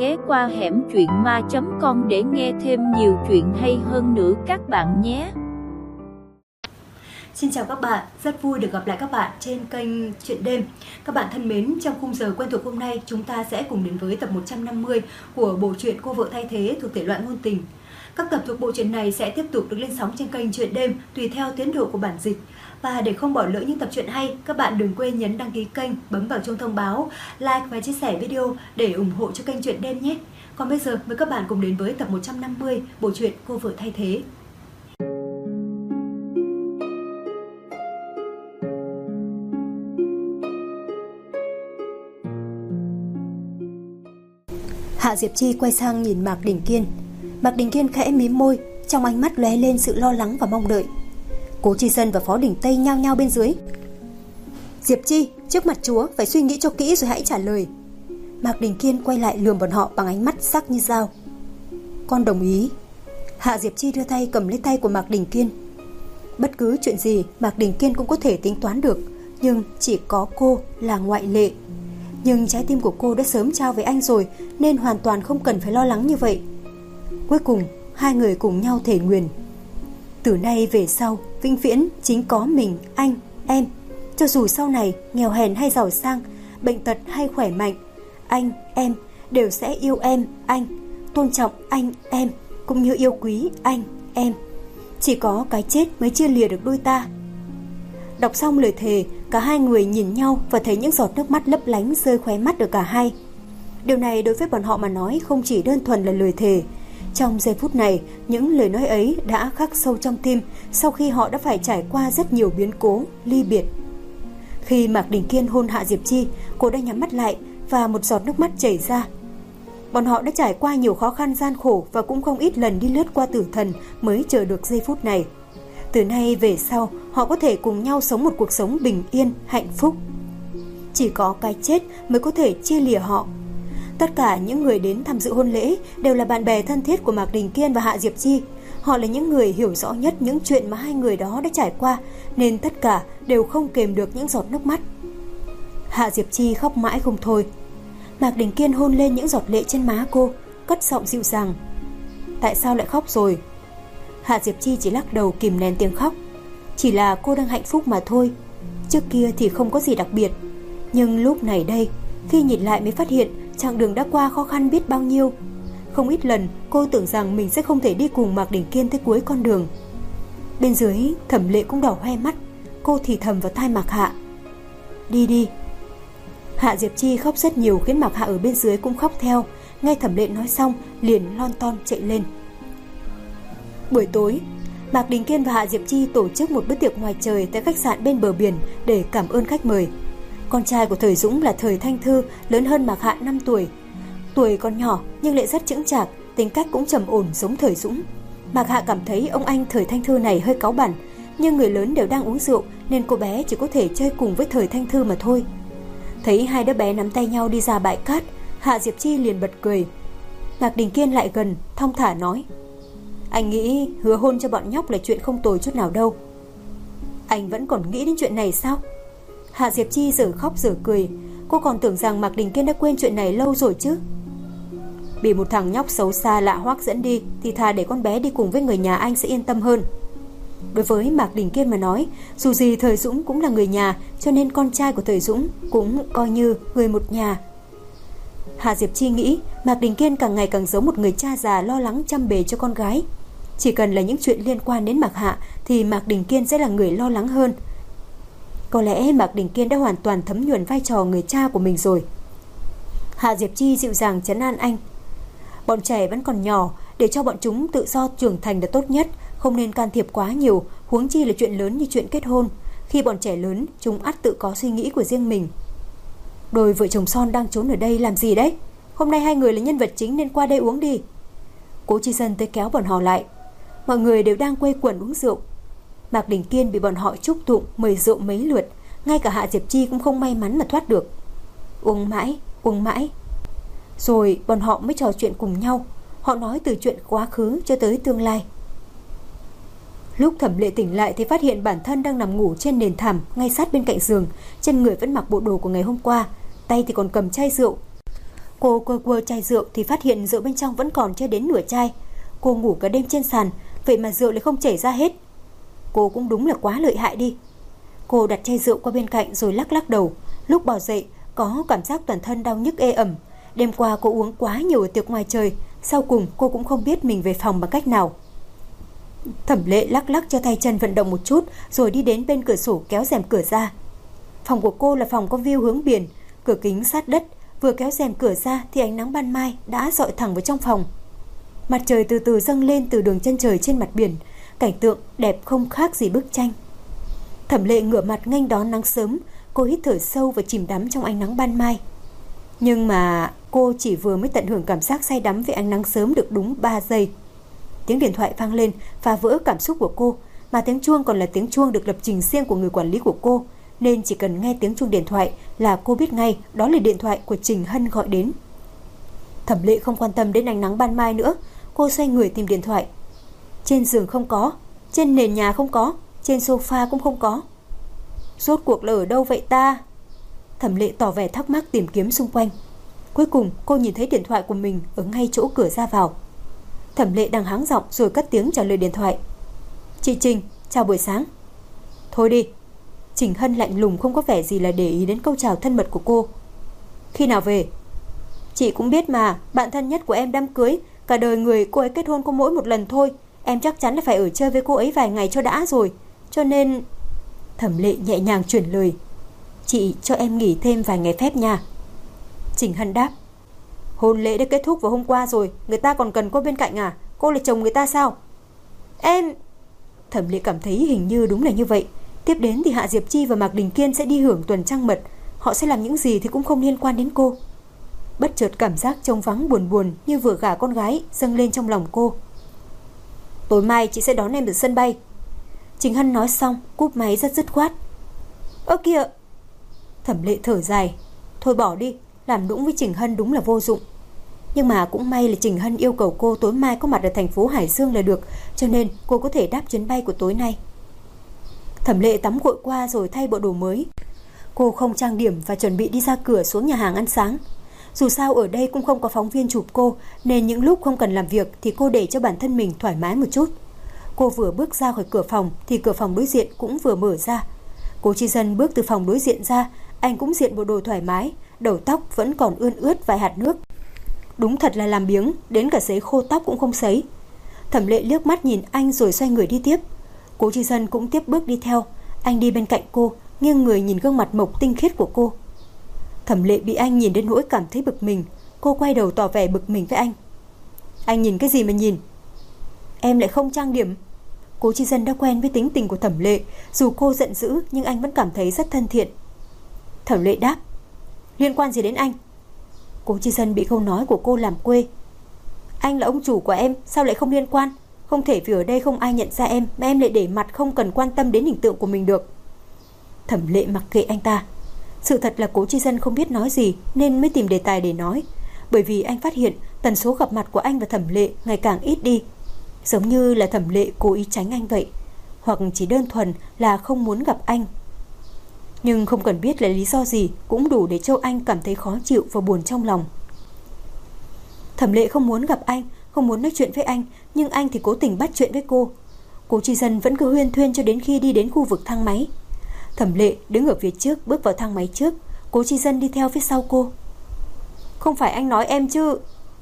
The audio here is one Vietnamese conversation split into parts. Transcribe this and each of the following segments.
ghé qua hẻm truyện ma.com để nghe thêm nhiều chuyện hay hơn nữa các bạn nhé. Xin chào các bạn, rất vui được gặp lại các bạn trên kênh Chuyện Đêm. Các bạn thân mến, trong khung giờ quen thuộc hôm nay, chúng ta sẽ cùng đến với tập 150 của bộ truyện Cô vợ thay thế thuộc thể loại ngôn tình. Các tập thuộc bộ truyện này sẽ tiếp tục được lên sóng trên kênh Chuyện Đêm tùy theo tiến độ của bản dịch. Và để không bỏ lỡ những tập truyện hay, các bạn đừng quên nhấn đăng ký kênh, bấm vào chuông thông báo, like và chia sẻ video để ủng hộ cho kênh Chuyện Đêm nhé. Còn bây giờ, mời các bạn cùng đến với tập 150 bộ truyện Cô vợ thay thế. Hạ Diệp Chi quay sang nhìn Mạc Đình Kiên. Mạc Đình Kiên khẽ mím môi, trong ánh mắt lóe lên sự lo lắng và mong đợi. Cố Chi Dân và Phó Đình Tây nhao nhao bên dưới. Diệp Chi, trước mặt chúa phải suy nghĩ cho kỹ rồi hãy trả lời. Mạc Đình Kiên quay lại lườm bọn họ bằng ánh mắt sắc như dao. Con đồng ý. Hạ Diệp Chi đưa tay cầm lấy tay của Mạc Đình Kiên. Bất cứ chuyện gì Mạc Đình Kiên cũng có thể tính toán được, nhưng chỉ có cô là ngoại lệ. Nhưng trái tim của cô đã sớm trao với anh rồi, nên hoàn toàn không cần phải lo lắng như vậy. Cuối cùng hai người cùng nhau thề nguyền. Từ nay về sau, vĩnh viễn chính có mình, anh, em. Cho dù sau này nghèo hèn hay giàu sang, bệnh tật hay khỏe mạnh, anh, em đều sẽ yêu em, anh, tôn trọng anh, em, cũng như yêu quý anh, em. Chỉ có cái chết mới chia lìa được đôi ta. Đọc xong lời thề, cả hai người nhìn nhau và thấy những giọt nước mắt lấp lánh rơi khóe mắt được cả hai. Điều này đối với bọn họ mà nói không chỉ đơn thuần là lời thề. Trong giây phút này, những lời nói ấy đã khắc sâu trong tim sau khi họ đã phải trải qua rất nhiều biến cố, ly biệt. Khi Mạc Đình Kiên hôn Hạ Diệp Chi, cô đã nhắm mắt lại và một giọt nước mắt chảy ra. Bọn họ đã trải qua nhiều khó khăn gian khổ và cũng không ít lần đi lướt qua tử thần mới chờ được giây phút này. Từ nay về sau, họ có thể cùng nhau sống một cuộc sống bình yên, hạnh phúc. Chỉ có cái chết mới có thể chia lìa họ. Tất cả những người đến tham dự hôn lễ đều là bạn bè thân thiết của Mạc Đình Kiên và Hạ Diệp Chi. Họ là những người hiểu rõ nhất những chuyện mà hai người đó đã trải qua, nên tất cả đều không kềm được những giọt nước mắt. Hạ Diệp Chi khóc mãi không thôi. Mạc Đình Kiên hôn lên những giọt lệ trên má cô, cất giọng dịu dàng. Tại sao lại khóc rồi? Hạ Diệp Chi chỉ lắc đầu kìm nén tiếng khóc. Chỉ là cô đang hạnh phúc mà thôi. Trước kia thì không có gì đặc biệt, nhưng lúc này đây, khi nhìn lại mới phát hiện chặng đường đã qua khó khăn biết bao nhiêu. Không ít lần cô tưởng rằng mình sẽ không thể đi cùng Mạc Đình Kiên tới cuối con đường. Bên dưới, Thẩm Lệ cũng đỏ hoe mắt. Cô thì thầm vào tai Mạc Hạ. Đi đi. Hạ Diệp Chi khóc rất nhiều khiến Mạc Hạ ở bên dưới cũng khóc theo. Nghe Thẩm Lệ nói xong liền lon ton chạy lên. Buổi tối, Mạc Đình Kiên và Hạ Diệp Chi tổ chức một bữa tiệc ngoài trời tại khách sạn bên bờ biển để cảm ơn khách mời. Con trai của Thời Dũng là Thời Thanh Thư, lớn hơn Mạc Hạ 5 tuổi. Tuổi còn nhỏ nhưng lại rất chững chạc, tính cách cũng trầm ổn giống Thời Dũng. Mạc Hạ cảm thấy ông anh Thời Thanh Thư này hơi cáu bẳn, nhưng người lớn đều đang uống rượu nên cô bé chỉ có thể chơi cùng với Thời Thanh Thư mà thôi. Thấy hai đứa bé nắm tay nhau đi ra bãi cát, Hạ Diệp Chi liền bật cười. Mạc Đình Kiên lại gần, thong thả nói. Anh nghĩ hứa hôn cho bọn nhóc là chuyện không tồi chút nào đâu. Anh vẫn còn nghĩ đến chuyện này sao? Hạ Diệp Chi giờ khóc giờ cười. Cô còn tưởng rằng Mạc Đình Kiên đã quên chuyện này lâu rồi chứ. Bị một thằng nhóc xấu xa lạ hoắc dẫn đi thì thà để con bé đi cùng với người nhà anh sẽ yên tâm hơn. Đối với Mạc Đình Kiên mà nói, dù gì Thời Dũng cũng là người nhà, cho nên con trai của Thời Dũng cũng coi như người một nhà. Hạ Diệp Chi nghĩ Mạc Đình Kiên càng ngày càng giống một người cha già lo lắng chăm bề cho con gái. Chỉ cần là những chuyện liên quan đến Mạc Hạ thì Mạc Đình Kiên sẽ là người lo lắng hơn. Có lẽ Mạc Đình Kiên đã hoàn toàn thấm nhuần vai trò người cha của mình rồi. Hạ Diệp Chi dịu dàng trấn an anh. Bọn trẻ vẫn còn nhỏ, để cho bọn chúng tự do trưởng thành là tốt nhất, không nên can thiệp quá nhiều, huống chi là chuyện lớn như chuyện kết hôn. Khi bọn trẻ lớn, chúng ắt tự có suy nghĩ của riêng mình. Đôi vợ chồng son đang trốn ở đây làm gì đấy? Hôm nay hai người là nhân vật chính nên qua đây uống đi. Cố Chi Dân tới kéo bọn họ lại. Mọi người đều đang quây quần uống rượu. Mạc Đình Kiên bị bọn họ chúc tụng mời rượu mấy lượt, ngay cả Hạ Diệp Chi cũng không may mắn mà thoát được. Uống mãi. Rồi bọn họ mới trò chuyện cùng nhau. Họ nói từ chuyện quá khứ cho tới tương lai. Lúc Thẩm Lệ tỉnh lại thì phát hiện bản thân đang nằm ngủ trên nền thảm ngay sát bên cạnh giường. Trên người vẫn mặc bộ đồ của ngày hôm qua, tay thì còn cầm chai rượu. Cô quơ chai rượu thì phát hiện rượu bên trong vẫn còn chưa đến nửa chai. Cô ngủ cả đêm trên sàn, vậy mà rượu lại không chảy ra hết. Cô cũng đúng là quá lợi hại đi. Cô đặt chai rượu qua bên cạnh rồi lắc lắc đầu. Lúc bò dậy có cảm giác toàn thân đau nhức ê ẩm. Đêm qua cô uống quá nhiều ở tiệc ngoài trời. Sau cùng cô cũng không biết mình về phòng bằng cách nào. Thẩm Lệ lắc lắc cho tay chân vận động một chút, rồi đi đến bên cửa sổ kéo rèm cửa ra. Phòng của cô là phòng có view hướng biển, cửa kính sát đất. Vừa kéo rèm cửa ra thì ánh nắng ban mai đã dọi thẳng vào trong phòng. Mặt trời từ từ dâng lên từ đường chân trời trên mặt biển, cảnh tượng đẹp không khác gì bức tranh. Thẩm Lệ ngửa mặt nghênh đón nắng sớm, cô hít thở sâu và chìm đắm trong ánh nắng ban mai. Nhưng mà cô chỉ vừa mới tận hưởng cảm giác say đắm với ánh nắng sớm được đúng 3 giây. Tiếng điện thoại vang lên phá vỡ cảm xúc của cô, mà tiếng chuông còn là tiếng chuông được lập trình riêng của người quản lý của cô, nên chỉ cần nghe tiếng chuông điện thoại là cô biết ngay đó là điện thoại của Trình Hân gọi đến. Thẩm Lệ không quan tâm đến ánh nắng ban mai nữa, cô xoay người tìm điện thoại. Trên giường không có, trên nền nhà không có, trên sofa cũng không có. Rốt cuộc là ở đâu vậy ta? Thẩm Lệ tỏ vẻ thắc mắc tìm kiếm xung quanh. Cuối cùng cô nhìn thấy điện thoại của mình ở ngay chỗ cửa ra vào. Thẩm Lệ đang háng giọng rồi cất tiếng trả lời điện thoại. Chị Trình, chào buổi sáng. Thôi đi. Trình Hân lạnh lùng không có vẻ gì là để ý đến câu chào thân mật của cô. Khi nào về? Chị cũng biết mà, bạn thân nhất của em đám cưới, cả đời người cô ấy kết hôn có mỗi một lần thôi. Em chắc chắn là phải ở chơi với cô ấy vài ngày cho đã rồi. Cho nên... Thẩm Lệ nhẹ nhàng chuyển lời. Chị cho em nghỉ thêm vài ngày phép nha. Trình Hân đáp. Hôn lễ đã kết thúc vào hôm qua rồi, người ta còn cần cô bên cạnh à? Cô là chồng người ta sao? Em... Thẩm Lệ cảm thấy hình như đúng là như vậy. Tiếp đến thì Hạ Diệp Chi và Mạc Đình Kiên sẽ đi hưởng tuần trăng mật. Họ sẽ làm những gì thì cũng không liên quan đến cô. Bất chợt cảm giác trống vắng buồn buồn như vừa gả con gái dâng lên trong lòng cô. Tối mai chị sẽ đón em từ sân bay. Trình Hân nói xong cúp máy rất dứt khoát. Ơ kìa! Thẩm Lệ thở dài. Thôi bỏ đi, làm nũng với Trình Hân đúng là vô dụng. Nhưng mà cũng may là Trình Hân yêu cầu cô tối mai có mặt ở thành phố Hải Dương là được, cho nên cô có thể đáp chuyến bay của tối nay. Thẩm Lệ tắm gội qua rồi thay bộ đồ mới. Cô không trang điểm và chuẩn bị đi ra cửa xuống nhà hàng ăn sáng. Dù sao ở đây cũng không có phóng viên chụp cô, nên những lúc không cần làm việc thì cô để cho bản thân mình thoải mái một chút. Cô vừa bước ra khỏi cửa phòng thì cửa phòng đối diện cũng vừa mở ra. Cố Chi Dân bước từ phòng đối diện ra, anh cũng diện bộ đồ thoải mái, đầu tóc vẫn còn ươn ướt vài hạt nước. Đúng thật là làm biếng, đến cả sấy khô tóc cũng không sấy. Thẩm Lệ liếc mắt nhìn anh rồi xoay người đi tiếp. Cố Chi Dân cũng tiếp bước đi theo. Anh đi bên cạnh cô, nghiêng người nhìn gương mặt mộc tinh khiết của cô. Thẩm Lệ bị anh nhìn đến nỗi cảm thấy bực mình. Cô quay đầu tỏ vẻ bực mình với anh. Anh nhìn cái gì mà nhìn? Em lại không trang điểm. Cố Chi Dân đã quen với tính tình của Thẩm Lệ, dù cô giận dữ nhưng anh vẫn cảm thấy rất thân thiện. Thẩm Lệ đáp. Liên quan gì đến anh? Cố Chi Dân bị câu nói của cô làm quê. Anh là ông chủ của em, sao lại không liên quan? Không thể vì ở đây không ai nhận ra em mà em lại để mặt không cần quan tâm đến hình tượng của mình được. Thẩm Lệ mặc kệ anh ta. Sự thật là Cố Chi Dân không biết nói gì nên mới tìm đề tài để nói. Bởi vì anh phát hiện tần số gặp mặt của anh và Thẩm Lệ ngày càng ít đi. Giống như là Thẩm Lệ cố ý tránh anh vậy, hoặc chỉ đơn thuần là không muốn gặp anh. Nhưng không cần biết là lý do gì cũng đủ để Châu Anh cảm thấy khó chịu và buồn trong lòng. Thẩm Lệ không muốn gặp anh, không muốn nói chuyện với anh, nhưng anh thì cố tình bắt chuyện với cô. Cố Chi Dân vẫn cứ huyên thuyên cho đến khi đi đến khu vực thang máy. Thẩm Lệ đứng ở phía trước bước vào thang máy trước, Cố Chi Dân đi theo phía sau cô. Không phải anh nói em chứ?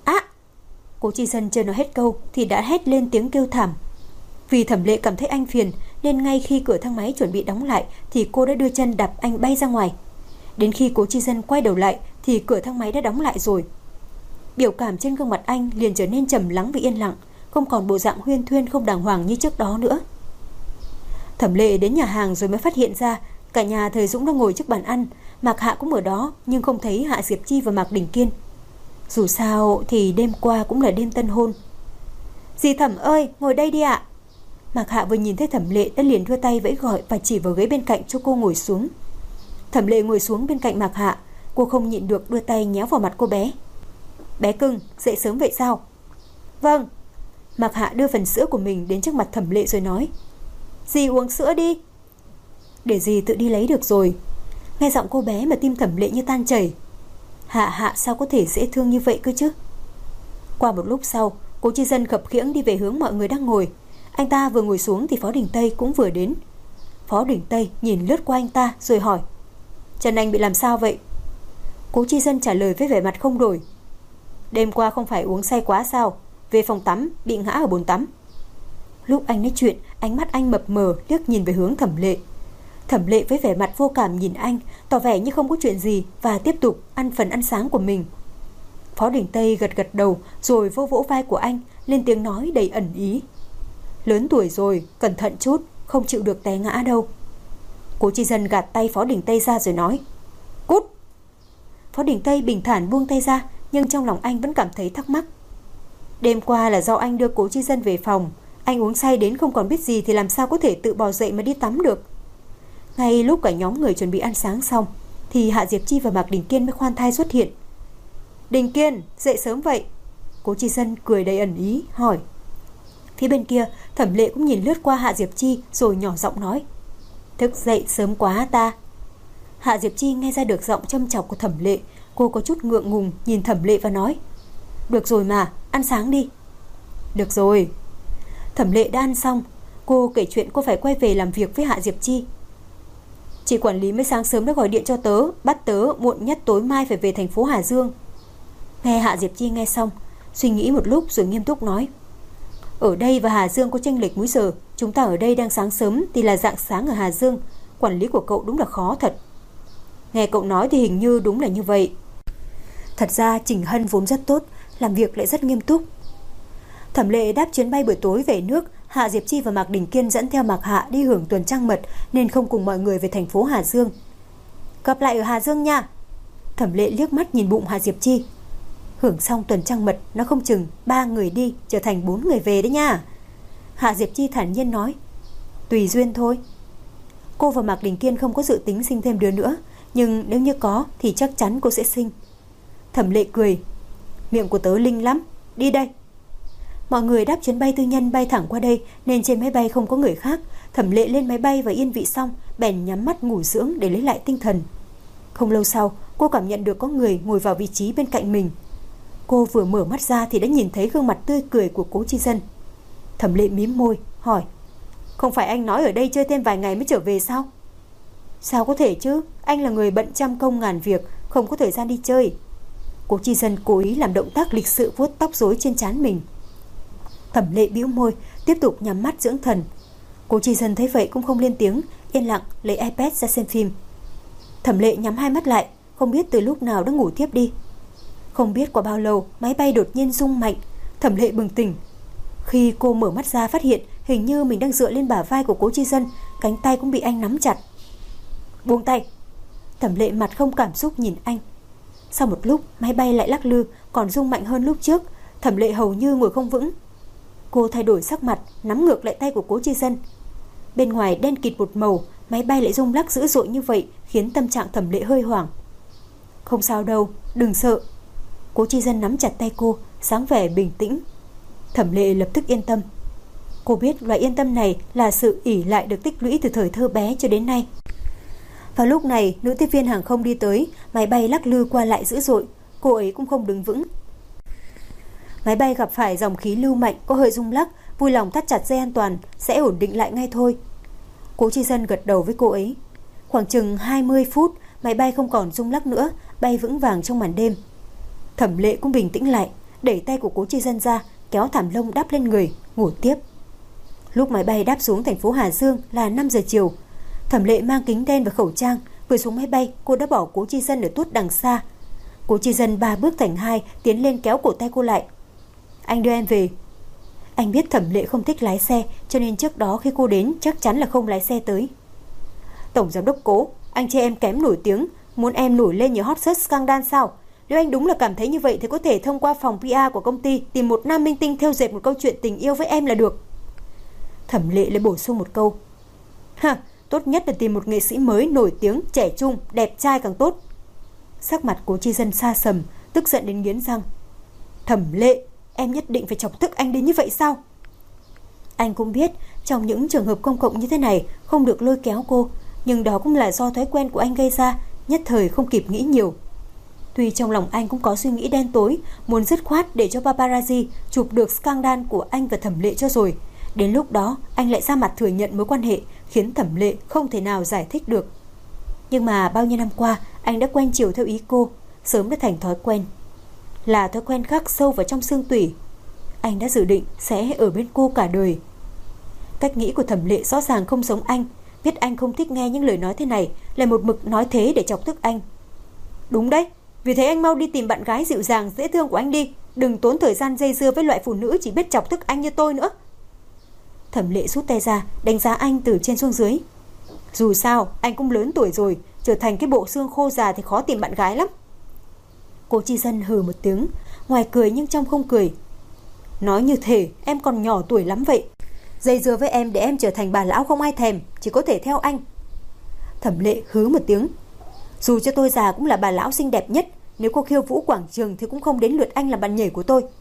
Cố Chi Dân chưa nói hết câu thì đã hét lên tiếng kêu thảm. Vì Thẩm Lệ cảm thấy anh phiền nên ngay khi cửa thang máy chuẩn bị đóng lại thì cô đã đưa chân đạp anh bay ra ngoài. Đến khi Cố Chi Dân quay đầu lại thì cửa thang máy đã đóng lại rồi. Biểu cảm trên gương mặt anh liền trở nên trầm lắng và yên lặng, không còn bộ dạng huyên thuyên không đàng hoàng như trước đó nữa. Thẩm Lệ đến nhà hàng rồi mới phát hiện ra cả nhà Thời Dũng đang ngồi trước bàn ăn. Mạc Hạ cũng ở đó nhưng không thấy Hạ Diệp Chi và Mạc Đình Kiên. Dù sao thì đêm qua cũng là đêm tân hôn. Dì Thẩm ơi, ngồi đây đi ạ. Mạc Hạ vừa nhìn thấy Thẩm Lệ đã liền đưa tay vẫy gọi và chỉ vào ghế bên cạnh cho cô ngồi xuống. Thẩm Lệ ngồi xuống bên cạnh Mạc Hạ. Cô không nhịn được đưa tay nhéo vào mặt cô bé. Bé cưng, dậy sớm vậy sao? Vâng. Mạc Hạ đưa phần sữa của mình đến trước mặt Thẩm Lệ rồi nói. Dì uống sữa đi. Để dì tự đi lấy được rồi. Nghe giọng cô bé mà tim Thẩm Lệ như tan chảy. Hạ sao có thể dễ thương như vậy cơ chứ? Qua một lúc sau, Cố Chi Dân khập khiễng đi về hướng mọi người đang ngồi. Anh ta vừa ngồi xuống thì Phó Đình Tây cũng vừa đến. Phó Đình Tây nhìn lướt qua anh ta rồi hỏi: Trần Anh bị làm sao vậy? Cố Chi Dân trả lời với vẻ mặt không đổi: Đêm qua không phải uống say quá sao? Về phòng tắm bị ngã ở bồn tắm. Lúc anh nói chuyện, ánh mắt anh mập mờ liếc nhìn về hướng Thẩm Lệ. Thẩm Lệ với vẻ mặt vô cảm nhìn anh, tỏ vẻ như không có chuyện gì và tiếp tục ăn phần ăn sáng của mình. Phó Đình Tây gật gật đầu rồi vỗ vỗ vai của anh, lên tiếng nói đầy ẩn ý: Lớn tuổi rồi, cẩn thận chút, không chịu được té ngã đâu. Cố Chi Dân gạt tay Phó Đình Tây ra rồi nói: Cút! Phó Đình Tây bình thản buông tay ra, nhưng trong lòng anh vẫn cảm thấy thắc mắc. Đêm qua là do anh đưa Cố Chi Dân về phòng. Anh uống say đến không còn biết gì thì làm sao có thể tự bò dậy mà đi tắm được. Ngay lúc cả nhóm người chuẩn bị ăn sáng xong thì Hạ Diệp Chi và Mạc Đình Kiên mới khoan thai xuất hiện. Đình Kiên, dậy sớm vậy? Cố Chi Dân cười đầy ẩn ý hỏi. Phía bên kia Thẩm Lệ cũng nhìn lướt qua Hạ Diệp Chi rồi nhỏ giọng nói: Thức dậy sớm quá ta. Hạ Diệp Chi nghe ra được giọng châm chọc của Thẩm Lệ. Cô có chút ngượng ngùng nhìn Thẩm Lệ và nói: Được rồi mà, ăn sáng đi. Được rồi. Thẩm Lệ đã ăn xong. Cô kể chuyện cô phải quay về làm việc với Hạ Diệp Chi. Chị quản lý mới sáng sớm đã gọi điện cho tớ, bắt tớ muộn nhất tối mai phải về thành phố Hà Dương. Nghe Hạ Diệp Chi nghe xong, suy nghĩ một lúc rồi nghiêm túc nói: Ở đây và Hà Dương có chênh lệch múi giờ. Chúng ta ở đây đang sáng sớm thì là rạng sáng ở Hà Dương. Quản lý của cậu đúng là khó thật. Nghe cậu nói thì hình như đúng là như vậy. Thật ra Trình Hân vốn rất tốt, làm việc lại rất nghiêm túc. Thẩm Lệ đáp chuyến bay buổi tối về nước. Hạ Diệp Chi và Mạc Đình Kiên dẫn theo Mạc Hạ đi hưởng tuần trăng mật nên không cùng mọi người về thành phố Hà Dương. Gặp lại ở Hà Dương nha. Thẩm Lệ liếc mắt nhìn bụng Hạ Diệp Chi. Hưởng xong tuần trăng mật, nó không chừng 3 người đi trở thành 4 người về đấy nha. Hạ Diệp Chi thản nhiên nói: Tùy duyên thôi. Cô và Mạc Đình Kiên không có dự tính sinh thêm đứa nữa, nhưng nếu như có thì chắc chắn cô sẽ sinh. Thẩm Lệ cười: Miệng của tớ linh lắm, đi đây. Mọi người đáp chuyến bay tư nhân bay thẳng qua đây nên trên máy bay không có người khác. Thẩm Lệ lên máy bay và yên vị xong bèn nhắm mắt ngủ dưỡng để lấy lại tinh thần. Không lâu sau, cô cảm nhận được có người ngồi vào vị trí bên cạnh mình. Cô vừa mở mắt ra thì đã nhìn thấy gương mặt tươi cười của Cố Chi Dân. Thẩm Lệ mím môi hỏi: Không phải anh nói ở đây chơi thêm vài ngày mới trở về sao? Sao có thể chứ, anh là người bận trăm công ngàn việc, không có thời gian đi chơi. Cố Chi Dân cố ý làm động tác lịch sự vuốt tóc rối trên trán mình. Thẩm Lệ bĩu môi, tiếp tục nhắm mắt dưỡng thần. Cố Chi Dân thấy vậy cũng không lên tiếng, yên lặng lấy iPad ra xem phim. Thẩm Lệ nhắm hai mắt lại, không biết từ lúc nào đã ngủ tiếp đi. Không biết qua bao lâu, máy bay đột nhiên rung mạnh. Thẩm Lệ bừng tỉnh. Khi cô mở mắt ra phát hiện hình như mình đang dựa lên bả vai của Cố Chi Dân, cánh tay cũng bị anh nắm chặt. Buông tay. Thẩm Lệ mặt không cảm xúc nhìn anh. Sau một lúc, máy bay lại lắc lư, còn rung mạnh hơn lúc trước. Thẩm Lệ hầu như ngồi không vững. Cô thay đổi sắc mặt, nắm ngược lại tay của Cố Chi Dân. Bên ngoài đen kịt một màu, máy bay lại rung lắc dữ dội như vậy khiến tâm trạng Thẩm Lệ hơi hoảng. Không sao đâu, đừng sợ. Cố Chi Dân nắm chặt tay cô, sáng vẻ bình tĩnh. Thẩm Lệ lập tức yên tâm. Cô biết loại yên tâm này là sự ỷ lại được tích lũy từ thời thơ bé cho đến nay. Vào lúc này, nữ tiếp viên hàng không đi tới, máy bay lắc lư qua lại dữ dội, cô ấy cũng không đứng vững. Máy bay gặp phải dòng khí lưu mạnh có hơi rung lắc, vui lòng thắt chặt dây an toàn, sẽ ổn định lại ngay thôi. Cố Chi Dân gật đầu với cô ấy. Khoảng chừng 20 phút, máy bay không còn rung lắc nữa, bay vững vàng trong màn đêm. Thẩm Lệ cũng bình tĩnh lại, đẩy tay của Cố Chi Dân ra, kéo thảm lông đắp lên người, ngủ tiếp. Lúc máy bay đáp xuống thành phố Hà Dương là 5 giờ chiều. Thẩm Lệ mang kính đen và khẩu trang, vừa xuống máy bay, cô đã bỏ Cố Chi Dân ở tuốt đằng xa. Cố Chi Dân 3 bước thành 2, tiến lên kéo cổ tay cô lại. Anh đưa em về. Anh biết Thẩm Lệ không thích lái xe, cho nên trước đó khi cô đến chắc chắn là không lái xe tới. Tổng giám đốc Cố, anh chê em kém nổi tiếng, muốn em nổi lên như hot search scandal sao? Nếu anh đúng là cảm thấy như vậy thì có thể thông qua phòng PR của công ty tìm một nam minh tinh thêu dệt một câu chuyện tình yêu với em là được. Thẩm Lệ lại bổ sung một câu. Tốt nhất là tìm một nghệ sĩ mới nổi tiếng, trẻ trung, đẹp trai càng tốt. Sắc mặt Cố Chi Dân xa sầm, tức giận đến nghiến răng. Thẩm Lệ, em nhất định phải chọc tức anh đến như vậy sao? Anh cũng biết trong những trường hợp công cộng như thế này không được lôi kéo cô, nhưng đó cũng là do thói quen của anh gây ra, nhất thời không kịp nghĩ nhiều. Tuy trong lòng anh cũng có suy nghĩ đen tối, muốn dứt khoát để cho paparazzi chụp được scandal của anh và Thẩm Lệ cho rồi. Đến lúc đó anh lại ra mặt thừa nhận mối quan hệ, khiến Thẩm Lệ không thể nào giải thích được. Nhưng mà bao nhiêu năm qua anh đã quen chiều theo ý cô, sớm đã thành thói quen. Là thói quen khắc sâu vào trong xương tủy. Anh đã dự định sẽ ở bên cô cả đời. Cách nghĩ của Thẩm Lệ rõ ràng không giống anh. Biết anh không thích nghe những lời nói thế này, lại một mực nói thế để chọc tức anh. Đúng đấy, vì thế anh mau đi tìm bạn gái dịu dàng dễ thương của anh đi. Đừng tốn thời gian dây dưa với loại phụ nữ chỉ biết chọc tức anh như tôi nữa. Thẩm Lệ rút tay ra, đánh giá anh từ trên xuống dưới. Dù sao anh cũng lớn tuổi rồi, trở thành cái bộ xương khô già thì khó tìm bạn gái lắm. Cố Chi Dân hừ một tiếng, ngoài cười nhưng trong không cười. Nói như thể em còn nhỏ tuổi lắm vậy. Dây dưa với em để em trở thành bà lão không ai thèm, chỉ có thể theo anh. Thẩm Lệ hứ một tiếng. Dù cho tôi già cũng là bà lão xinh đẹp nhất, nếu cô khiêu vũ quảng trường thì cũng không đến lượt anh làm bạn nhảy của tôi.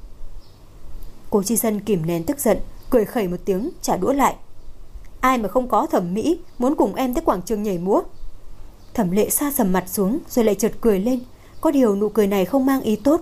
Cố Chi Dân kìm nén tức giận, cười khẩy một tiếng, trả đũa lại. Ai mà không có thẩm mỹ muốn cùng em tới quảng trường nhảy múa? Thẩm Lệ sa sầm mặt xuống rồi lại chợt cười lên, có điều nụ cười này không mang ý tốt.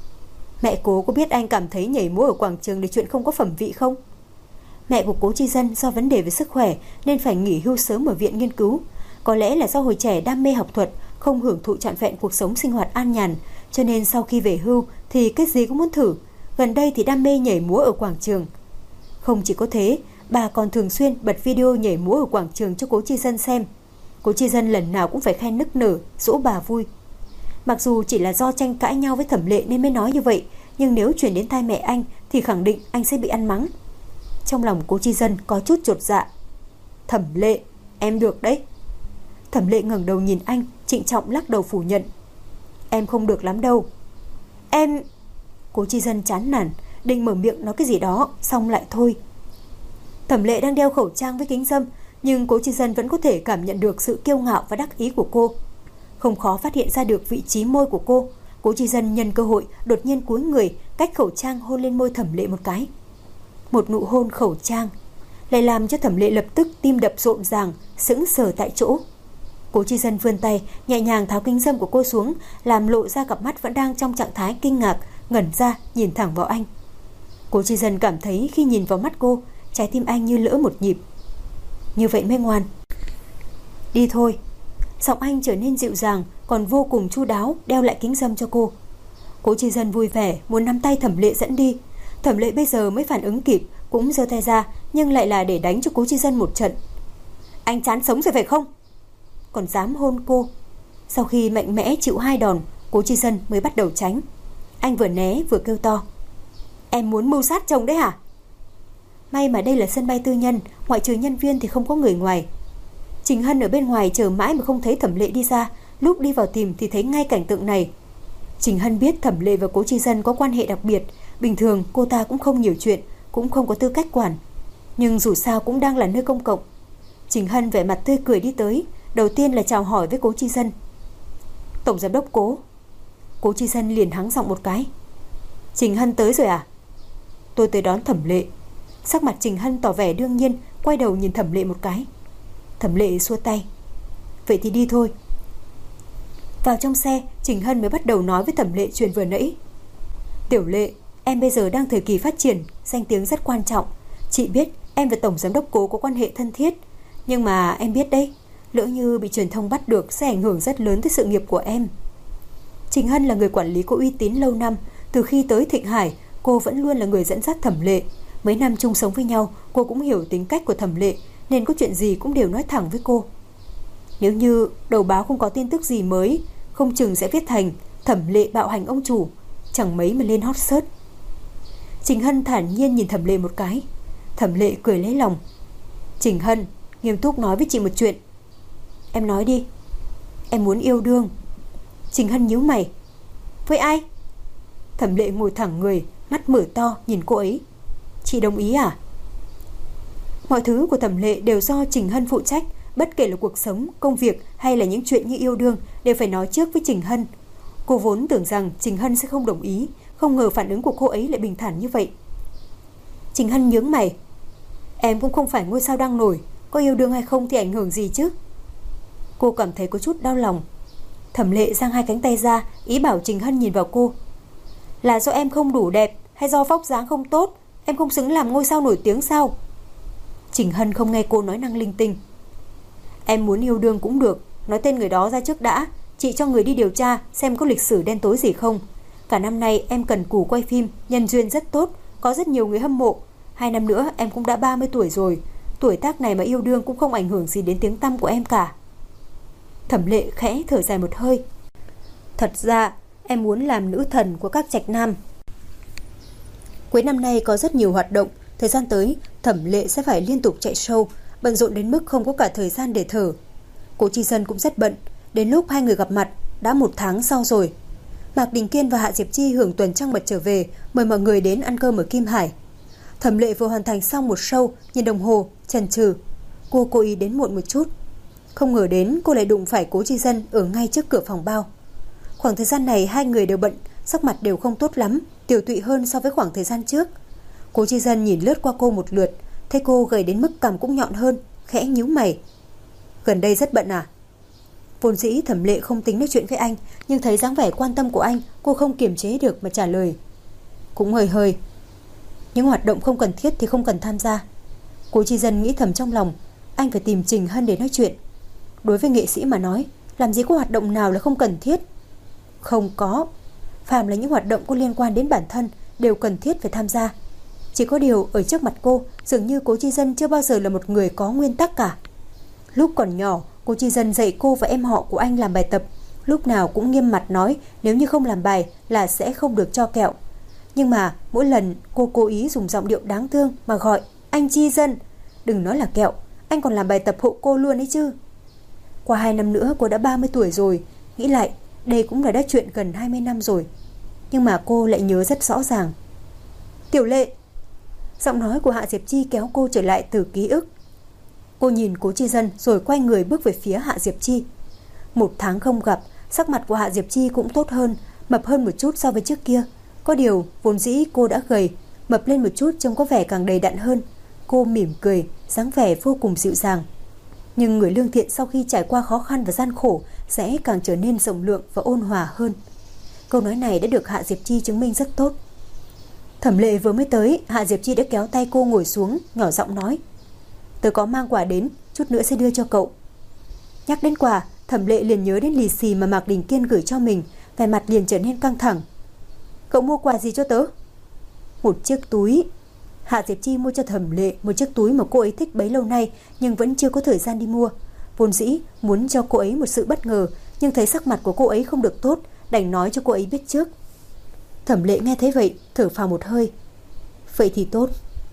Mẹ Cố có biết anh cảm thấy nhảy múa ở quảng trường là chuyện không có phẩm vị không? Mẹ của Cố Chi Dân do vấn đề về sức khỏe nên phải nghỉ hưu sớm ở viện nghiên cứu. Có lẽ là do hồi trẻ đam mê học thuật, không hưởng thụ trọn vẹn cuộc sống sinh hoạt an nhàn, cho nên sau khi về hưu thì cái gì cũng muốn thử. Gần đây thì đam mê nhảy múa ở quảng trường. Không chỉ có thế, bà còn thường xuyên bật video nhảy múa ở quảng trường cho Cố Chi Dân xem. Cố Chi Dân lần nào cũng phải khen nức nở, dỗ bà vui. Mặc dù chỉ là do tranh cãi nhau với Thẩm Lệ nên mới nói như vậy, nhưng nếu chuyển đến tai mẹ anh thì khẳng định anh sẽ bị ăn mắng. Trong lòng Cố Chi Dân có chút chột dạ. Thẩm Lệ, em được đấy. Thẩm Lệ ngẩng đầu nhìn anh, trịnh trọng lắc đầu phủ nhận. Em không được lắm đâu. Em... Cố Chi Dân chán nản, định mở miệng nói cái gì đó, xong lại thôi. Thẩm Lệ đang đeo khẩu trang với kính râm, nhưng Cố Chi Dân vẫn có thể cảm nhận được sự kiêu ngạo và đắc ý của cô. Không khó phát hiện ra được vị trí môi của cô. Cố Chi Dân nhân cơ hội đột nhiên cúi người, cách khẩu trang hôn lên môi Thẩm Lệ một cái. Một nụ hôn khẩu trang lại làm cho Thẩm Lệ lập tức tim đập rộn ràng, sững sờ tại chỗ. Cố Chi Dân vươn tay nhẹ nhàng tháo kính râm của cô xuống, làm lộ ra cặp mắt vẫn đang trong trạng thái kinh ngạc, ngẩn ra nhìn thẳng vào anh. Cố Chi Dân cảm thấy khi nhìn vào mắt cô, trái tim anh như lỡ một nhịp. Như vậy mới ngoan. Đi thôi. Giọng anh trở nên dịu dàng, còn vô cùng chu đáo, đeo lại kính râm cho cô. Cố Chi Dân vui vẻ muốn nắm tay Thẩm Lệ dẫn đi. Thẩm Lệ bây giờ mới phản ứng kịp, cũng giơ tay ra, nhưng lại là để đánh cho Cố Chi Dân một trận. Anh chán sống rồi phải không? Còn dám hôn cô. Sau khi mạnh mẽ chịu 2 đòn, Cố Chi Dân mới bắt đầu tránh. Anh vừa né vừa kêu to. Em muốn mưu sát chồng đấy hả? May mà đây là sân bay tư nhân, ngoại trừ nhân viên thì không có người ngoài. Trình Hân ở bên ngoài chờ mãi mà không thấy Thẩm Lệ đi ra, lúc đi vào tìm thì thấy ngay cảnh tượng này. Trình Hân biết Thẩm Lệ và Cố Chi Dân có quan hệ đặc biệt, bình thường cô ta cũng không nhiều chuyện, cũng không có tư cách quản. Nhưng dù sao cũng đang là nơi công cộng. Trình Hân vẻ mặt tươi cười đi tới, đầu tiên là chào hỏi với Cố Chi Dân. Tổng giám đốc Cố. Cố Chi Dân liền hắng giọng một cái. Trình Hân tới rồi à? Tôi tới đón Thẩm Lệ. Sắc mặt Trình Hân tỏ vẻ đương nhiên, quay đầu nhìn Thẩm Lệ một cái. Thẩm Lệ xua tay. Vậy thì đi thôi. Vào trong xe, Trình Hân mới bắt đầu nói với Thẩm Lệ chuyện vừa nãy. Tiểu Lệ, em bây giờ đang thời kỳ phát triển, danh tiếng rất quan trọng. Chị biết em và Tổng giám đốc Cố có quan hệ thân thiết, nhưng mà em biết đấy, lỡ như bị truyền thông bắt được sẽ ảnh hưởng rất lớn tới sự nghiệp của em. Trình Hân là người quản lý có uy tín lâu năm. Từ khi tới Thịnh Hải, cô vẫn luôn là người dẫn dắt Thẩm Lệ. Mấy năm chung sống với nhau, cô cũng hiểu tính cách của Thẩm Lệ, nên có chuyện gì cũng đều nói thẳng với cô. Nếu như đầu báo không có tin tức gì mới, không chừng sẽ viết thành Thẩm Lệ bạo hành ông chủ, chẳng mấy mà lên hot search. Trình Hân thản nhiên nhìn Thẩm Lệ một cái. Thẩm Lệ cười lấy lòng. Trình Hân, nghiêm túc nói với chị một chuyện. Em nói đi. Em muốn yêu đương. Trình Hân nhíu mày. Với ai? Thẩm Lệ ngồi thẳng người, mắt mở to nhìn cô ấy. Chị đồng ý à? Mọi thứ của Thẩm Lệ đều do Trình Hân phụ trách. Bất kể là cuộc sống, công việc hay là những chuyện như yêu đương đều phải nói trước với Trình Hân. Cô vốn tưởng rằng Trình Hân sẽ không đồng ý, không ngờ phản ứng của cô ấy lại bình thản như vậy. Trình Hân nhướng mày. Em cũng không phải ngôi sao đang nổi, có yêu đương hay không thì ảnh hưởng gì chứ? Cô cảm thấy có chút đau lòng. Thẩm Lệ giang hai cánh tay ra, ý bảo Trình Hân nhìn vào cô. Là do em không đủ đẹp hay do vóc dáng không tốt? Em không xứng làm ngôi sao nổi tiếng sao? Trình Hân không nghe cô nói năng linh tinh. Em muốn yêu đương cũng được, nói tên người đó ra trước đã. Chị cho người đi điều tra xem có lịch sử đen tối gì không. Cả năm nay em cần cù quay phim, nhân duyên rất tốt, có rất nhiều người hâm mộ. 2 năm nữa em cũng đã 30 tuổi rồi. Tuổi tác này mà yêu đương cũng không ảnh hưởng gì đến tiếng tăm của em cả. Thẩm Lệ khẽ thở dài một hơi. Thật ra em muốn làm nữ thần của các trạch nam. Cuối năm nay có rất nhiều hoạt động. Thời gian tới Thẩm Lệ sẽ phải liên tục chạy show, bận rộn đến mức không có cả thời gian để thở. Cố Chi Dân cũng rất bận. Đến lúc hai người gặp mặt đã 1 tháng sau rồi. Mạc Đình Kiên và Hạ Diệp Chi hưởng tuần trăng mật trở về, mời mọi người đến ăn cơm ở Kim Hải. Thẩm Lệ vừa hoàn thành xong một show, nhìn đồng hồ chần chừ. Cô cố ý đến muộn một chút. Không ngờ đến cô lại đụng phải Cố Chi Dân ở ngay trước cửa phòng bao. Khoảng thời gian này hai người đều bận, sắc mặt đều không tốt lắm, tiều tụy hơn so với khoảng thời gian trước. Cố Chi Dân nhìn lướt qua cô một lượt, thấy cô gầy đến mức cằm cũng nhọn hơn, khẽ nhíu mày. Gần đây rất bận à? Vốn dĩ Thẩm Lệ không tính nói chuyện với anh, nhưng thấy dáng vẻ quan tâm của anh, cô không kiềm chế được mà trả lời. Cũng hơi. Những hoạt động không cần thiết thì không cần tham gia. Cố Chi Dân nghĩ thầm trong lòng, anh phải tìm Trình Hân để nói chuyện. Đối với nghệ sĩ mà nói, làm gì có hoạt động nào là không cần thiết. Không có. Phàm là những hoạt động có liên quan đến bản thân đều cần thiết phải tham gia. Chỉ có điều ở trước mặt cô, dường như Cố Chi Dân chưa bao giờ là một người có nguyên tắc cả. Lúc còn nhỏ, Cố Chi Dân dạy cô và em họ của anh làm bài tập, lúc nào cũng nghiêm mặt nói nếu như không làm bài là sẽ không được cho kẹo. Nhưng mà mỗi lần cô cố ý dùng giọng điệu đáng thương mà gọi anh Chi Dân. Đừng nói là kẹo, anh còn làm bài tập hộ cô luôn ấy chứ. Qua 2 năm nữa cô đã 30 tuổi rồi. Nghĩ lại, đây cũng là đã chuyện gần 20 năm rồi. Nhưng mà cô lại nhớ rất rõ ràng. Tiểu Lệ. Giọng nói của Hạ Diệp Chi kéo cô trở lại từ ký ức. Cô nhìn Cố Chi Dân rồi quay người bước về phía Hạ Diệp Chi. 1 tháng không gặp, sắc mặt của Hạ Diệp Chi cũng tốt hơn, mập hơn một chút so với trước kia. Có điều vốn dĩ cô đã gầy, mập lên một chút trông có vẻ càng đầy đặn hơn. Cô mỉm cười, dáng vẻ vô cùng dịu dàng. Nhưng người lương thiện sau khi trải qua khó khăn và gian khổ sẽ càng trở nên rộng lượng và ôn hòa hơn. Câu nói này đã được Hạ Diệp Chi chứng minh rất tốt. Thẩm Lệ vừa mới tới, Hạ Diệp Chi đã kéo tay cô ngồi xuống, nhỏ giọng nói: Tớ có mang quà đến, chút nữa sẽ đưa cho cậu. Nhắc đến quà, Thẩm Lệ liền nhớ đến lì xì mà Mạc Đình Kiên gửi cho mình, vẻ mặt liền trở nên căng thẳng. Cậu mua quà gì cho tớ? Một chiếc túi. Hạ Diệp Chi mua cho Thẩm Lệ một chiếc túi mà cô ấy thích bấy lâu nay nhưng vẫn chưa có thời gian đi mua. Vốn dĩ muốn cho cô ấy một sự bất ngờ, nhưng thấy sắc mặt của cô ấy không được tốt, đành nói cho cô ấy biết trước. Thẩm Lệ nghe thấy vậy, thở phào một hơi. Vậy thì tốt.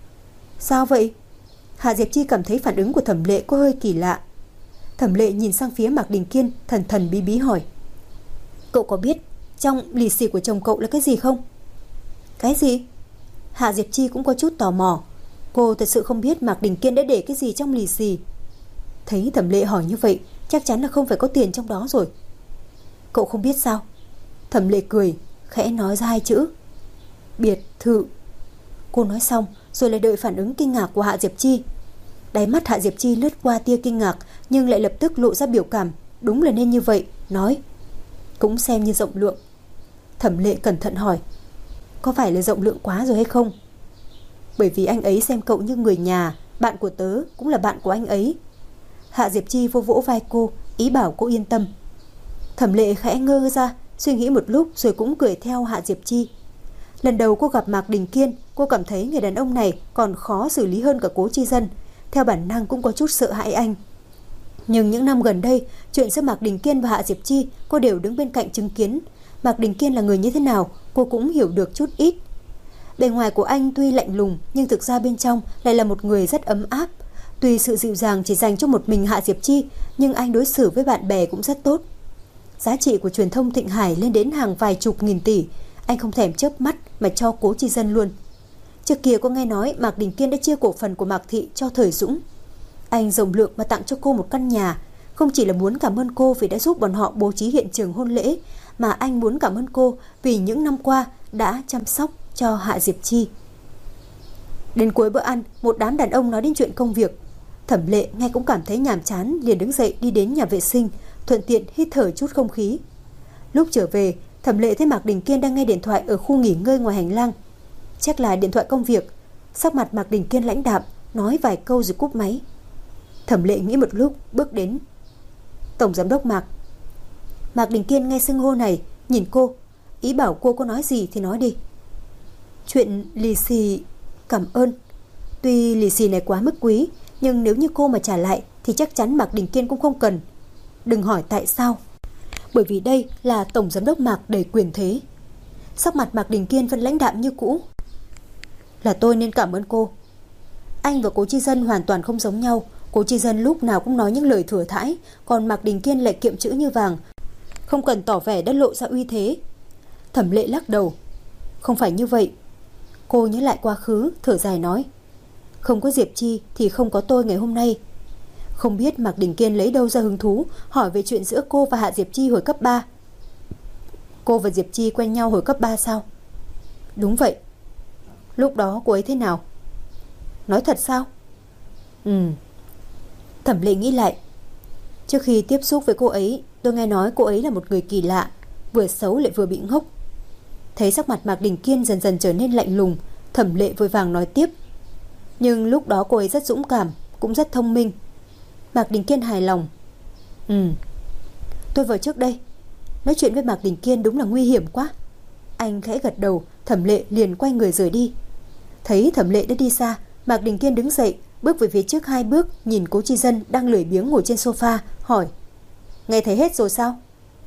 Sao vậy? Hạ Diệp Chi cảm thấy phản ứng của Thẩm Lệ có hơi kỳ lạ. Thẩm Lệ nhìn sang phía Mạc Đình Kiên, thần thần bí bí hỏi: Cậu có biết trong lì xì của chồng cậu là cái gì không? Cái gì? Hạ Diệp Chi cũng có chút tò mò. Cô thật sự không biết Mạc Đình Kiên đã để cái gì trong lì xì. Thấy Thẩm Lệ hỏi như vậy, chắc chắn là không phải có tiền trong đó rồi. Cậu không biết sao? Thẩm Lệ cười, khẽ nói ra 2 chữ: biệt thự. Cô nói xong rồi lại đợi phản ứng kinh ngạc của Hạ Diệp Chi. Đáy mắt Hạ Diệp Chi lướt qua tia kinh ngạc, nhưng lại lập tức lộ ra biểu cảm. Đúng là nên như vậy, nói: cũng xem như rộng lượng. Thẩm Lệ cẩn thận hỏi: có phải là rộng lượng quá rồi hay không? Bởi vì anh ấy xem cậu như người nhà, bạn của tớ cũng là bạn của anh ấy. Hạ Diệp Chi vô vỗ vai cô, ý bảo cô yên tâm. Thẩm Lệ khẽ ngơ ra, suy nghĩ một lúc rồi cũng cười theo Hạ Diệp Chi. Lần đầu cô gặp Mạc Đình Kiên, cô cảm thấy người đàn ông này còn khó xử lý hơn cả Cố Chi Dân. Theo bản năng cũng có chút sợ hãi anh. Nhưng những năm gần đây, chuyện giữa Mạc Đình Kiên và Hạ Diệp Chi cô đều đứng bên cạnh chứng kiến. Mạc Đình Kiên là người như thế nào cô cũng hiểu được chút ít. Bề ngoài của anh tuy lạnh lùng, nhưng thực ra bên trong lại là một người rất ấm áp. Tuy sự dịu dàng chỉ dành cho một mình Hạ Diệp Chi, nhưng anh đối xử với bạn bè cũng rất tốt. Giá trị của truyền thông Thịnh Hải lên đến hàng vài chục nghìn tỷ. Anh không thèm chớp mắt mà cho Cố Chi Dân luôn. Trước kia có nghe nói Mạc Đình Kiên đã chia cổ phần của Mạc Thị cho Thời Dũng. Anh rộng lượng mà tặng cho cô một căn nhà, không chỉ là muốn cảm ơn cô vì đã giúp bọn họ bố trí hiện trường hôn lễ, mà anh muốn cảm ơn cô vì những năm qua đã chăm sóc cho Hạ Diệp Chi. Đến cuối bữa ăn, một đám đàn ông nói đến chuyện công việc. Thẩm Lệ nghe cũng cảm thấy nhàm chán, liền đứng dậy đi đến nhà vệ sinh, thuận tiện hít thở chút không khí. Lúc trở về, Thẩm Lệ thấy Mạc Đình Kiên đang nghe điện thoại ở khu nghỉ ngơi ngoài hành lang. Chắc là điện thoại công việc. Sắc mặt Mạc Đình Kiên lãnh đạm, nói vài câu rồi cúp máy. Thẩm Lệ nghĩ một lúc, bước đến. Tổng giám đốc Mạc. Mạc Đình Kiên nghe xưng hô này, nhìn cô, ý bảo cô có nói gì thì nói đi. Chuyện lì xì, cảm ơn. Tuy lì xì này quá mức quý, nhưng nếu như cô mà trả lại thì chắc chắn Mạc Đình Kiên cũng không cần. Đừng hỏi tại sao, bởi vì đây là tổng giám đốc Mạc đầy quyền thế. Sắc mặt Mạc Đình Kiên vẫn lãnh đạm như cũ. Là tôi nên cảm ơn cô. Anh và Cố Chi Dân hoàn toàn không giống nhau. Cố Chi Dân lúc nào cũng nói những lời thừa thãi, còn Mạc Đình Kiên lại kiệm chữ như vàng, không cần tỏ vẻ đã lộ ra uy thế. Thẩm Lệ lắc đầu. Không phải như vậy. Cô nhớ lại quá khứ, thở dài nói. Không có Diệp Chi thì không có tôi ngày hôm nay. Không biết Mạc Đình Kiên lấy đâu ra hứng thú hỏi về chuyện giữa cô và Hạ Diệp Chi hồi cấp 3. Cô và Diệp Chi quen nhau hồi cấp 3 sao? Đúng vậy. Lúc đó cô ấy thế nào? Nói thật sao? Thẩm Lệ nghĩ lại. Trước khi tiếp xúc với cô ấy, tôi nghe nói cô ấy là một người kỳ lạ, vừa xấu lại vừa bị ngốc. Thấy sắc mặt Mạc Đình Kiên dần dần trở nên lạnh lùng, Thẩm Lệ vội vàng nói tiếp. Nhưng lúc đó cô ấy rất dũng cảm, cũng rất thông minh. Mạc Đình Kiên hài lòng. Tôi vào trước đây. Nói chuyện với Mạc Đình Kiên đúng là nguy hiểm quá. Anh khẽ gật đầu, Thẩm Lệ liền quay người rời đi. Thấy Thẩm Lệ đã đi xa, Mạc Đình Kiên đứng dậy, bước về phía trước 2 bước, nhìn Cố Chi Dân đang lười biếng ngồi trên sofa, hỏi. Nghe thấy hết rồi sao?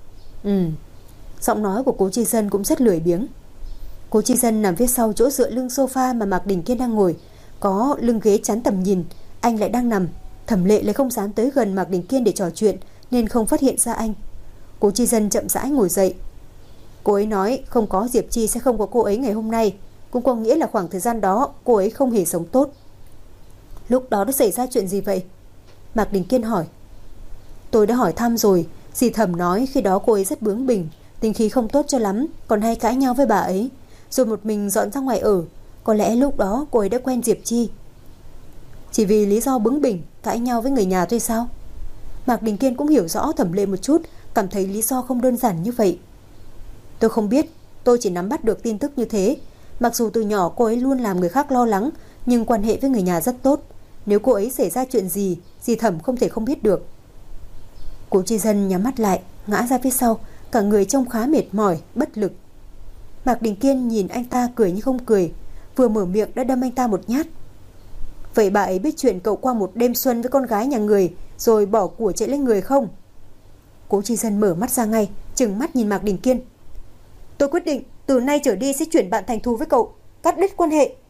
Giọng nói của Cố Chi Dân cũng rất lười biếng. Cố Chi Dân nằm phía sau chỗ dựa lưng sofa mà Mạc Đình Kiên đang ngồi, có lưng ghế chắn tầm nhìn, anh lại đang nằm. Thẩm Lệ lại không dám tới gần Mạc Đình Kiên để trò chuyện, nên không phát hiện ra anh. Cố Chi Dân chậm rãi ngồi dậy. Cô ấy nói không có Diệp Chi sẽ không có cô ấy ngày hôm nay, cũng có nghĩa là khoảng thời gian đó cô ấy không hề sống tốt. Lúc đó đã xảy ra chuyện gì vậy? Mạc Đình Kiên hỏi. Tôi đã hỏi thăm rồi, dì Thẩm nói khi đó cô ấy rất bướng bỉnh, tính khí không tốt cho lắm, còn hay cãi nhau với bà ấy, rồi một mình dọn ra ngoài ở. Có lẽ lúc đó cô ấy đã quen Diệp Chi. Chỉ vì lý do bướng bỉnh cãi nhau với người nhà thôi sao? Mạc Đình Kiên cũng hiểu rõ Thẩm Lệ một chút, cảm thấy lý do không đơn giản như vậy. Tôi không biết, tôi chỉ nắm bắt được tin tức như thế. Mặc dù từ nhỏ cô ấy luôn làm người khác lo lắng, nhưng quan hệ với người nhà rất tốt. Nếu cô ấy xảy ra chuyện gì, dì Thẩm không thể không biết được. Cố Chi Dân nhắm mắt lại, ngã ra phía sau, cả người trông khá mệt mỏi, bất lực. Mạc Đình Kiên nhìn anh ta cười như không cười, vừa mở miệng đã đâm anh ta một nhát. Vậy bà ấy biết chuyện cậu qua một đêm xuân với con gái nhà người rồi bỏ của chạy lên người không? Cố Chi Dân mở mắt ra ngay, trừng mắt nhìn Mạc Đình Kiên. Tôi quyết định từ nay trở đi sẽ chuyển bạn thành thù với cậu, cắt đứt quan hệ.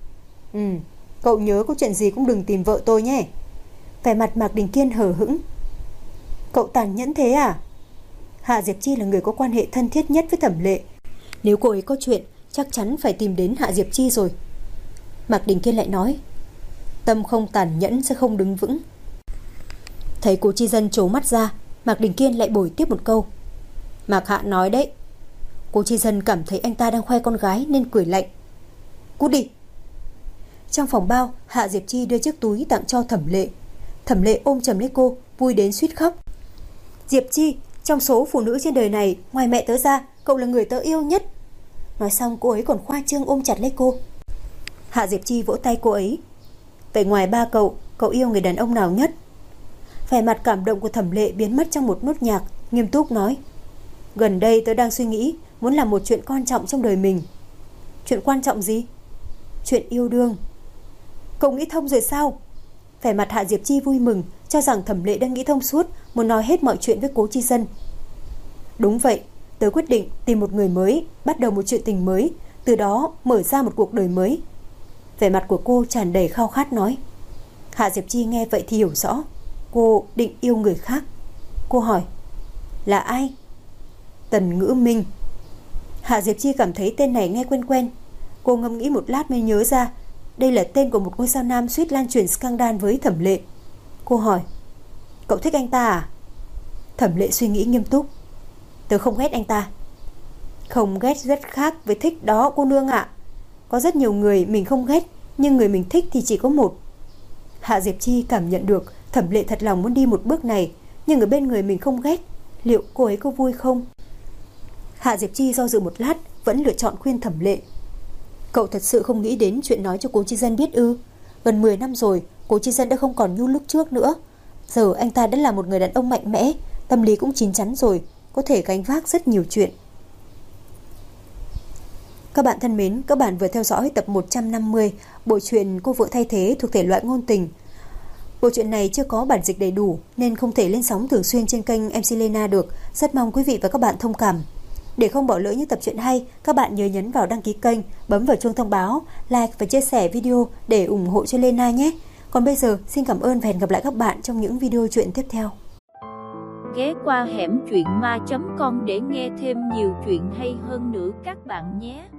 Cậu nhớ có chuyện gì cũng đừng tìm vợ tôi nhé. Vẻ mặt Mạc Đình Kiên hờ hững. Cậu tàn nhẫn thế à? Hạ Diệp Chi là người có quan hệ thân thiết nhất với Thẩm Lệ. Nếu cô ấy có chuyện, chắc chắn phải tìm đến Hạ Diệp Chi rồi. Mạc Đình Kiên lại nói. Tâm không tàn nhẫn sẽ không đứng vững. Thấy Cố Chi Dân trố mắt ra, Mạc Đình Kiên lại bồi tiếp một câu. Mạc Hạ nói đấy. Cố Chi Dân cảm thấy anh ta đang khoe con gái nên cười lạnh. Cút đi. Trong phòng bao, Hạ Diệp Chi đưa chiếc túi tặng cho Thẩm Lệ. Thẩm Lệ ôm chầm lấy cô, vui đến suýt khóc. Diệp Chi, trong số phụ nữ trên đời này, ngoài mẹ tớ ra, cậu là người tớ yêu nhất. Nói xong cô ấy còn khoa trương ôm chặt lấy cô. Hạ Diệp Chi vỗ tay cô ấy. Vậy ngoài ba cậu yêu người đàn ông nào nhất? Vẻ mặt cảm động của Thẩm Lệ biến mất trong một nốt nhạc, nghiêm túc nói. Gần đây tớ đang suy nghĩ muốn làm một chuyện quan trọng trong đời mình. Chuyện quan trọng gì? Chuyện yêu đương. Cậu nghĩ thông rồi sao? Vẻ mặt Hạ Diệp Chi vui mừng, cho rằng Thẩm Lệ đang nghĩ thông suốt, muốn nói hết mọi chuyện với Cố Chi Dân. Đúng vậy, tớ quyết định tìm một người mới, bắt đầu một chuyện tình mới, từ đó mở ra một cuộc đời mới. Vẻ mặt của cô tràn đầy khao khát nói. Hạ Diệp Chi nghe vậy thì hiểu rõ, cô định yêu người khác. Cô hỏi. Là ai? Tần Ngữ Minh. Hạ Diệp Chi cảm thấy tên này nghe quen quen. Cô ngẫm nghĩ một lát mới nhớ ra, đây là tên của một ngôi sao nam suýt lan truyền scandal với Thẩm Lệ. Cô hỏi. Cậu thích anh ta à? Thẩm Lệ suy nghĩ nghiêm túc. Tớ không ghét anh ta. Không ghét rất khác với thích đó cô nương ạ. Có rất nhiều người mình không ghét, nhưng người mình thích thì chỉ có một. Hạ Diệp Chi cảm nhận được Thẩm Lệ thật lòng muốn đi một bước này, nhưng ở bên người mình không ghét, liệu cô ấy có vui không? Hạ Diệp Chi do dự một lát, vẫn lựa chọn khuyên Thẩm Lệ. Cậu thật sự không nghĩ đến chuyện nói cho Cố Chi Dân biết ư? Gần 10 năm rồi, Cố Chi Dân đã không còn như lúc trước nữa. Giờ anh ta đã là một người đàn ông mạnh mẽ, tâm lý cũng chín chắn rồi, có thể gánh vác rất nhiều chuyện. Các bạn thân mến, các bạn vừa theo dõi tập 150 bộ truyện Cô Vợ Thay Thế thuộc thể loại ngôn tình. Bộ truyện này chưa có bản dịch đầy đủ nên không thể lên sóng thường xuyên trên kênh MC Lena được. Rất mong quý vị và các bạn thông cảm. Để không bỏ lỡ những tập truyện hay, các bạn nhớ nhấn vào đăng ký kênh, bấm vào chuông thông báo, like và chia sẻ video để ủng hộ cho Lena nhé. Còn bây giờ, xin cảm ơn và hẹn gặp lại các bạn trong những video truyện tiếp theo. Ghé qua hẻm truyện ma.com để nghe thêm nhiều chuyện hay hơn nữa các bạn nhé.